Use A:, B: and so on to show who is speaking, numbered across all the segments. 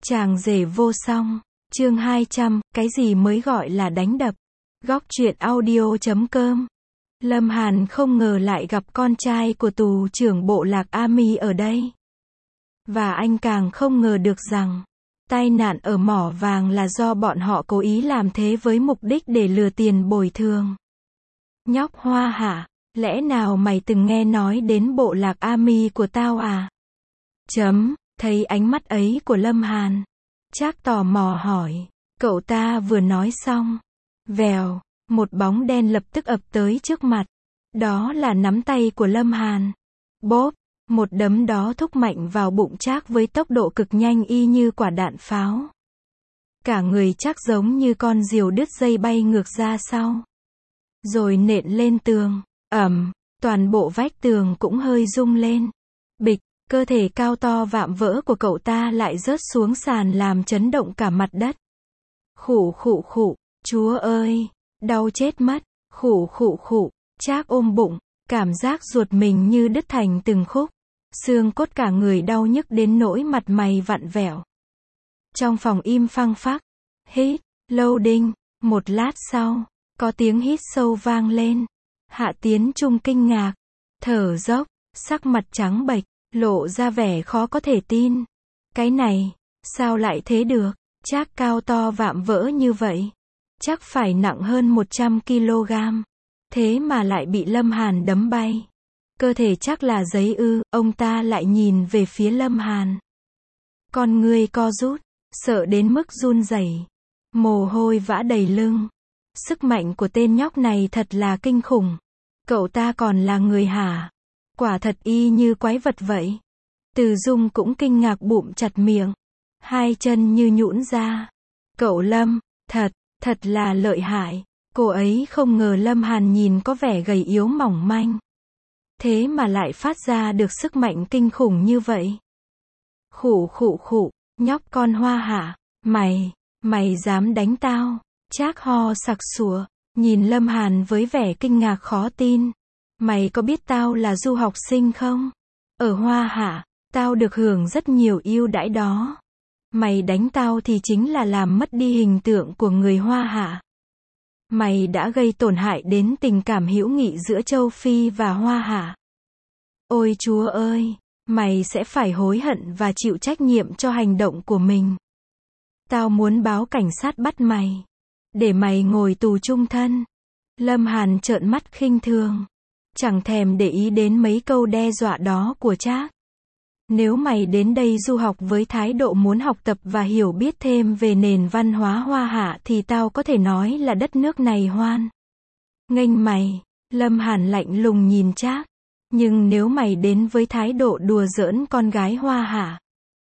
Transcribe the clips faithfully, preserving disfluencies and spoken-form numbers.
A: Chàng rể vô song. Chương hai trăm, cái gì mới gọi là đánh đập? Góc truyện audio chấm com. Lâm Hàn không ngờ lại gặp con trai của tù trưởng bộ lạc Ami ở đây. Và anh càng không ngờ được rằng, tai nạn ở mỏ vàng là do bọn họ cố ý làm thế với mục đích để lừa tiền bồi thường. Nhóc Hoa hả? Lẽ nào mày từng nghe nói đến bộ lạc Ami của tao à? Chấm, thấy ánh mắt ấy của Lâm Hàn. Trác tò mò hỏi. Cậu ta vừa nói xong. Vèo, một bóng đen lập tức ập tới trước mặt. Đó là nắm tay của Lâm Hàn. Bốp, một đấm đó thúc mạnh vào bụng Trác với tốc độ cực nhanh y như quả đạn pháo. Cả người Trác giống như con diều đứt dây bay ngược ra sau. Rồi nện lên tường. Ầm, toàn bộ vách tường cũng hơi rung lên. Bịch, cơ thể cao to vạm vỡ của cậu ta lại rớt xuống sàn làm chấn động cả mặt đất. Khụ khụ khụ, chúa ơi, đau chết mất, khụ khụ khụ, Trác ôm bụng, cảm giác ruột mình như đứt thành từng khúc. Xương cốt cả người đau nhức đến nỗi mặt mày vặn vẹo. Trong phòng im phăng phắc. Hít, loading, một lát sau, có tiếng hít sâu vang lên. Hạ Tiến Trung kinh ngạc, thở dốc, sắc mặt trắng bệch, lộ ra vẻ khó có thể tin. Cái này, sao lại thế được? Trác cao to vạm vỡ như vậy, chắc phải nặng hơn một trăm ki lô gam. Thế mà lại bị Lâm Hàn đấm bay. Cơ thể chắc là giấy ư? Ông ta lại nhìn về phía Lâm Hàn. Con ngươi co rút, sợ đến mức run rẩy, mồ hôi vã đầy lưng. Sức mạnh của tên nhóc này thật là kinh khủng. Cậu ta còn là người hả? Quả thật y như quái vật vậy. Từ Dung cũng kinh ngạc bụm chặt miệng. Hai chân như nhũn ra. Cậu Lâm, thật, thật là lợi hại. Cô ấy không ngờ Lâm Hàn nhìn có vẻ gầy yếu mỏng manh. Thế mà lại phát ra được sức mạnh kinh khủng như vậy. Khụ khụ khụ, nhóc con Hoa hả? Mày, mày dám đánh tao? Trác ho sặc sụa, nhìn Lâm Hàn với vẻ kinh ngạc khó tin. Mày có biết tao là du học sinh không? Ở Hoa hả, tao được hưởng rất nhiều ưu đãi đó. Mày đánh tao thì chính là làm mất đi hình tượng của người Hoa hả? Mày đã gây tổn hại đến tình cảm hữu nghị giữa châu Phi và Hoa hả? Ôi chúa ơi, mày sẽ phải hối hận và chịu trách nhiệm cho hành động của mình. Tao muốn báo cảnh sát bắt mày, để mày ngồi tù chung thân. Lâm Hàn trợn mắt khinh thường, chẳng thèm để ý đến mấy câu đe dọa đó của Trác. Nếu mày đến đây du học với thái độ muốn học tập và hiểu biết thêm về nền văn hóa Hoa hạ thì tao có thể nói là đất nước này hoan nghênh mày. Lâm Hàn lạnh lùng nhìn Trác. Nhưng nếu mày đến với thái độ đùa giỡn con gái Hoa hạ,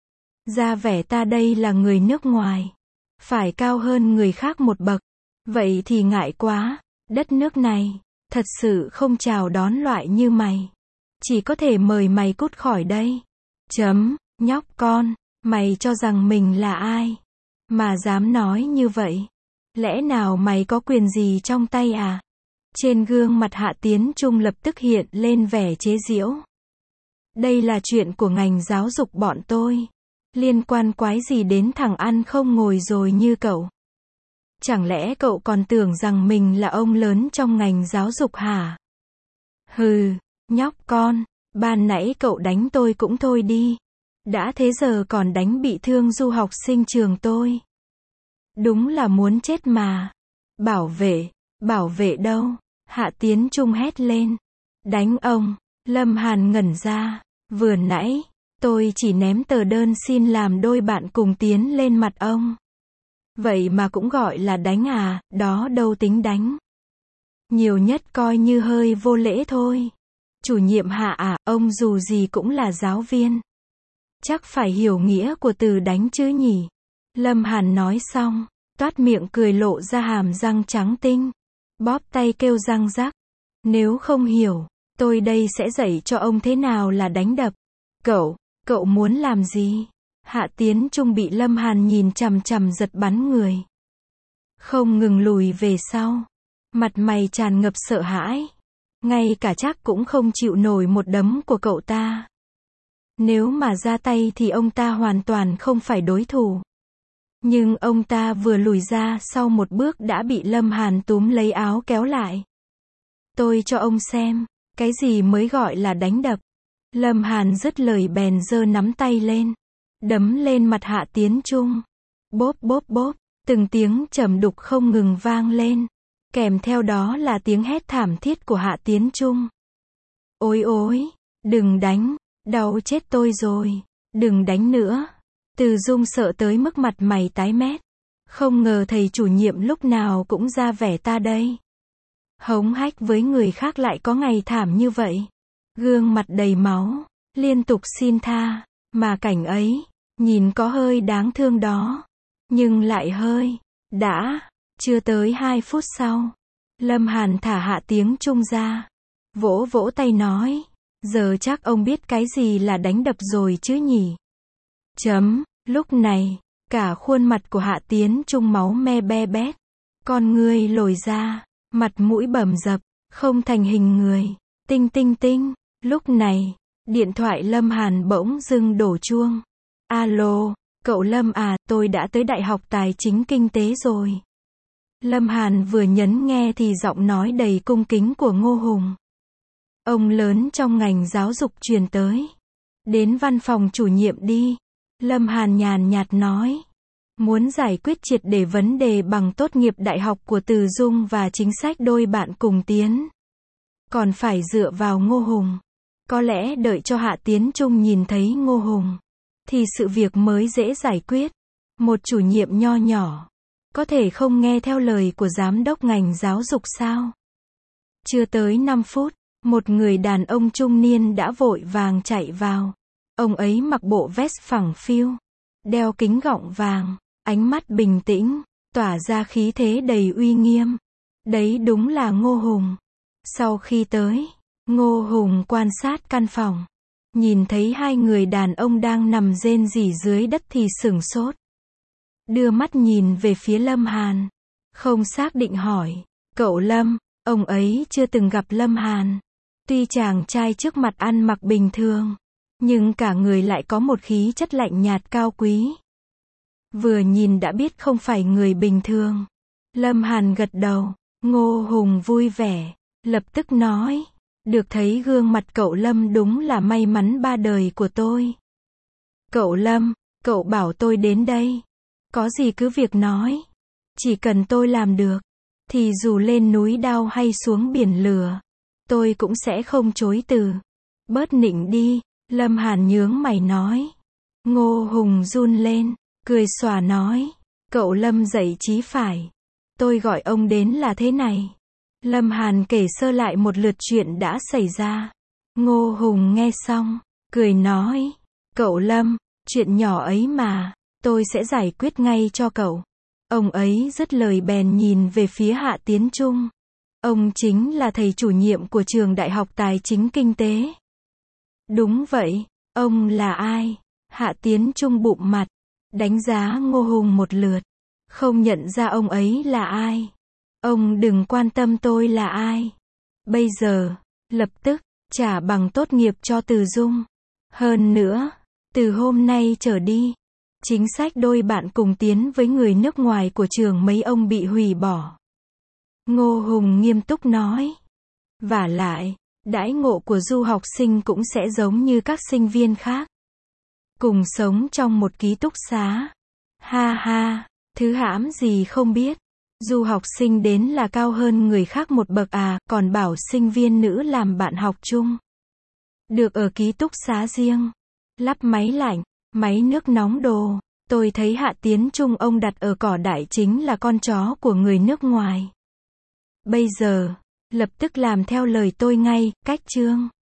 A: ra vẻ ta đây là người nước ngoài, phải cao hơn người khác một bậc, vậy thì ngại quá. Đất nước này thật sự không chào đón loại như mày. Chỉ có thể mời mày cút khỏi đây. Chấm, nhóc con, mày cho rằng mình là ai mà dám nói như vậy? Lẽ nào mày có quyền gì trong tay à? Trên gương mặt Hạ Tiến Trung lập tức hiện lên vẻ chế giễu. Đây là chuyện của ngành giáo dục bọn tôi. Liên quan quái gì đến thằng ăn không ngồi rồi như cậu? Chẳng lẽ cậu còn tưởng rằng mình là ông lớn trong ngành giáo dục hả? Hừ, nhóc con, ban nãy cậu đánh tôi cũng thôi đi. Đã thế giờ còn đánh bị thương du học sinh trường tôi. Đúng là muốn chết mà. Bảo vệ, bảo vệ đâu? Hạ Tiến Trung hét lên. Đánh ông. Lâm Hàn ngẩn ra. Vừa nãy, tôi chỉ ném tờ đơn xin làm đôi bạn cùng tiến lên mặt ông. Vậy mà cũng gọi là đánh à? Đó đâu tính đánh. Nhiều nhất coi như hơi vô lễ thôi. Chủ nhiệm Hạ à, ông dù gì cũng là giáo viên. Chắc phải hiểu nghĩa của từ đánh chứ nhỉ? Lâm Hàn nói xong, toát miệng cười lộ ra hàm răng trắng tinh. Bóp tay kêu răng rắc. Nếu không hiểu, tôi đây sẽ dạy cho ông thế nào là đánh đập. Cậu, cậu muốn làm gì? Hạ Tiến Trung bị Lâm Hàn nhìn chằm chằm giật bắn người. Không ngừng lùi về sau. Mặt mày tràn ngập sợ hãi. Ngay cả Trác cũng không chịu nổi một đấm của cậu ta. Nếu mà ra tay thì ông ta hoàn toàn không phải đối thủ. Nhưng ông ta vừa lùi ra sau một bước đã bị Lâm Hàn túm lấy áo kéo lại. Tôi cho ông xem, cái gì mới gọi là đánh đập. Lâm Hàn dứt lời bèn giơ nắm tay lên, đấm lên mặt Hạ Tiến Trung. Bốp bốp bốp, từng tiếng trầm đục không ngừng vang lên, kèm theo đó là tiếng hét thảm thiết của Hạ Tiến Trung. Ôi ôi, đừng đánh, đau chết tôi rồi, đừng đánh nữa. Từ Dung sợ tới mức mặt mày tái mét. Không ngờ thầy chủ nhiệm lúc nào cũng ra vẻ ta đây. Hống hách với người khác lại có ngày thảm như vậy. Gương mặt đầy máu, liên tục xin tha, mà cảnh ấy, nhìn có hơi đáng thương đó. Nhưng lại hơi, đã, chưa tới hai phút sau. Lâm Hàn thả Hạ Tiến Trung ra, vỗ vỗ tay nói, giờ chắc ông biết cái gì là đánh đập rồi chứ nhỉ? Chấm, lúc này, cả khuôn mặt của Hạ Tiến Trung máu me be bét, con ngươi lồi ra, mặt mũi bầm dập, không thành hình người, tinh tinh tinh. Lúc này, điện thoại Lâm Hàn bỗng dưng đổ chuông. Alo, cậu Lâm à, tôi đã tới Đại học Tài chính Kinh tế rồi. Lâm Hàn vừa nhấn nghe thì giọng nói đầy cung kính của Ngô Hùng, ông lớn trong ngành giáo dục truyền tới. Đến văn phòng chủ nhiệm đi. Lâm Hàn nhàn nhạt nói, muốn giải quyết triệt để vấn đề bằng tốt nghiệp đại học của Từ Dung và chính sách đôi bạn cùng tiến, còn phải dựa vào Ngô Hùng. Có lẽ đợi cho Hạ Tiến Trung nhìn thấy Ngô Hùng, thì sự việc mới dễ giải quyết. Một chủ nhiệm nho nhỏ, có thể không nghe theo lời của giám đốc ngành giáo dục sao? Chưa tới năm phút, một người đàn ông trung niên đã vội vàng chạy vào. Ông ấy mặc bộ vest phẳng phiu, đeo kính gọng vàng, ánh mắt bình tĩnh, tỏa ra khí thế đầy uy nghiêm. Đấy đúng là Ngô Hùng. Sau khi tới, Ngô Hùng quan sát căn phòng, nhìn thấy hai người đàn ông đang nằm rên rỉ dưới đất thì sửng sốt. Đưa mắt nhìn về phía Lâm Hàn, không xác định hỏi, cậu Lâm, ông ấy chưa từng gặp Lâm Hàn. Tuy chàng trai trước mặt ăn mặc bình thường, nhưng cả người lại có một khí chất lạnh nhạt cao quý. Vừa nhìn đã biết không phải người bình thường. Lâm Hàn gật đầu, Ngô Hùng vui vẻ, lập tức nói, được thấy gương mặt cậu Lâm đúng là may mắn ba đời của tôi. Cậu Lâm, cậu bảo tôi đến đây, có gì cứ việc nói. Chỉ cần tôi làm được, thì dù lên núi đao hay xuống biển lửa, tôi cũng sẽ không chối từ. Bớt nịnh đi. Lâm Hàn nhướng mày nói. Ngô Hùng run lên, cười xòa nói, cậu Lâm dạy chí phải. Tôi gọi ông đến là thế này. Lâm Hàn kể sơ lại một lượt chuyện đã xảy ra. Ngô Hùng nghe xong, cười nói, cậu Lâm, chuyện nhỏ ấy mà, tôi sẽ giải quyết ngay cho cậu. Ông ấy dứt lời bèn nhìn về phía Hạ Tiến Trung. Ông chính là thầy chủ nhiệm của trường Đại học Tài chính Kinh tế. Đúng vậy, ông là ai? Hạ Tiến Trung bụm mặt, đánh giá Ngô Hùng một lượt, không nhận ra ông ấy là ai. Ông đừng quan tâm tôi là ai. Bây giờ, lập tức, trả bằng tốt nghiệp cho Từ Dung. Hơn nữa, từ hôm nay trở đi, chính sách đôi bạn cùng tiến với người nước ngoài của trường mấy ông bị hủy bỏ. Ngô Hùng nghiêm túc nói. Vả lại, đãi ngộ của du học sinh cũng sẽ giống như các sinh viên khác. Cùng sống trong một ký túc xá. Ha ha, thứ hãm gì không biết. Du học sinh đến là cao hơn người khác một bậc à, còn bảo sinh viên nữ làm bạn học chung. Được ở ký túc xá riêng. Lắp máy lạnh, máy nước nóng đồ. Tôi thấy Hạ Tiến Trung ông đặt ở cỏ đại chính là con chó của người nước ngoài. Bây giờ, lập tức làm theo lời tôi ngay, cách chương.